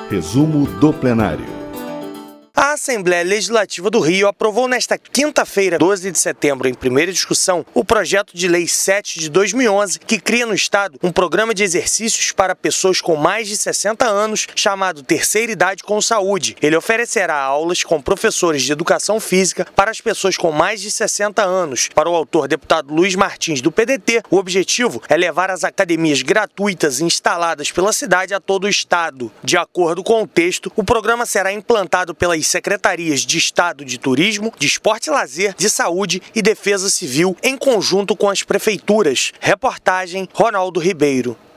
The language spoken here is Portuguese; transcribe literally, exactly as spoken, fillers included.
Resumo do plenário. A Assembleia Legislativa do Rio aprovou nesta quinta-feira, doze de setembro, em primeira discussão, o projeto de lei sete de dois mil e onze, que cria no Estado um programa de exercícios para pessoas com mais de sessenta anos, chamado Terceira Idade com Saúde. Ele oferecerá aulas com professores de educação física para as pessoas com mais de sessenta anos. Para o autor, deputado Luiz Martins, do P D T, o objetivo é levar as academias gratuitas instaladas pela cidade a todo o Estado. De acordo com o texto, o programa será implantado pelas secretarias de Estado de Turismo, de Esporte e Lazer, de Saúde e Defesa Civil, em conjunto com as prefeituras. Reportagem Ronaldo Ribeiro.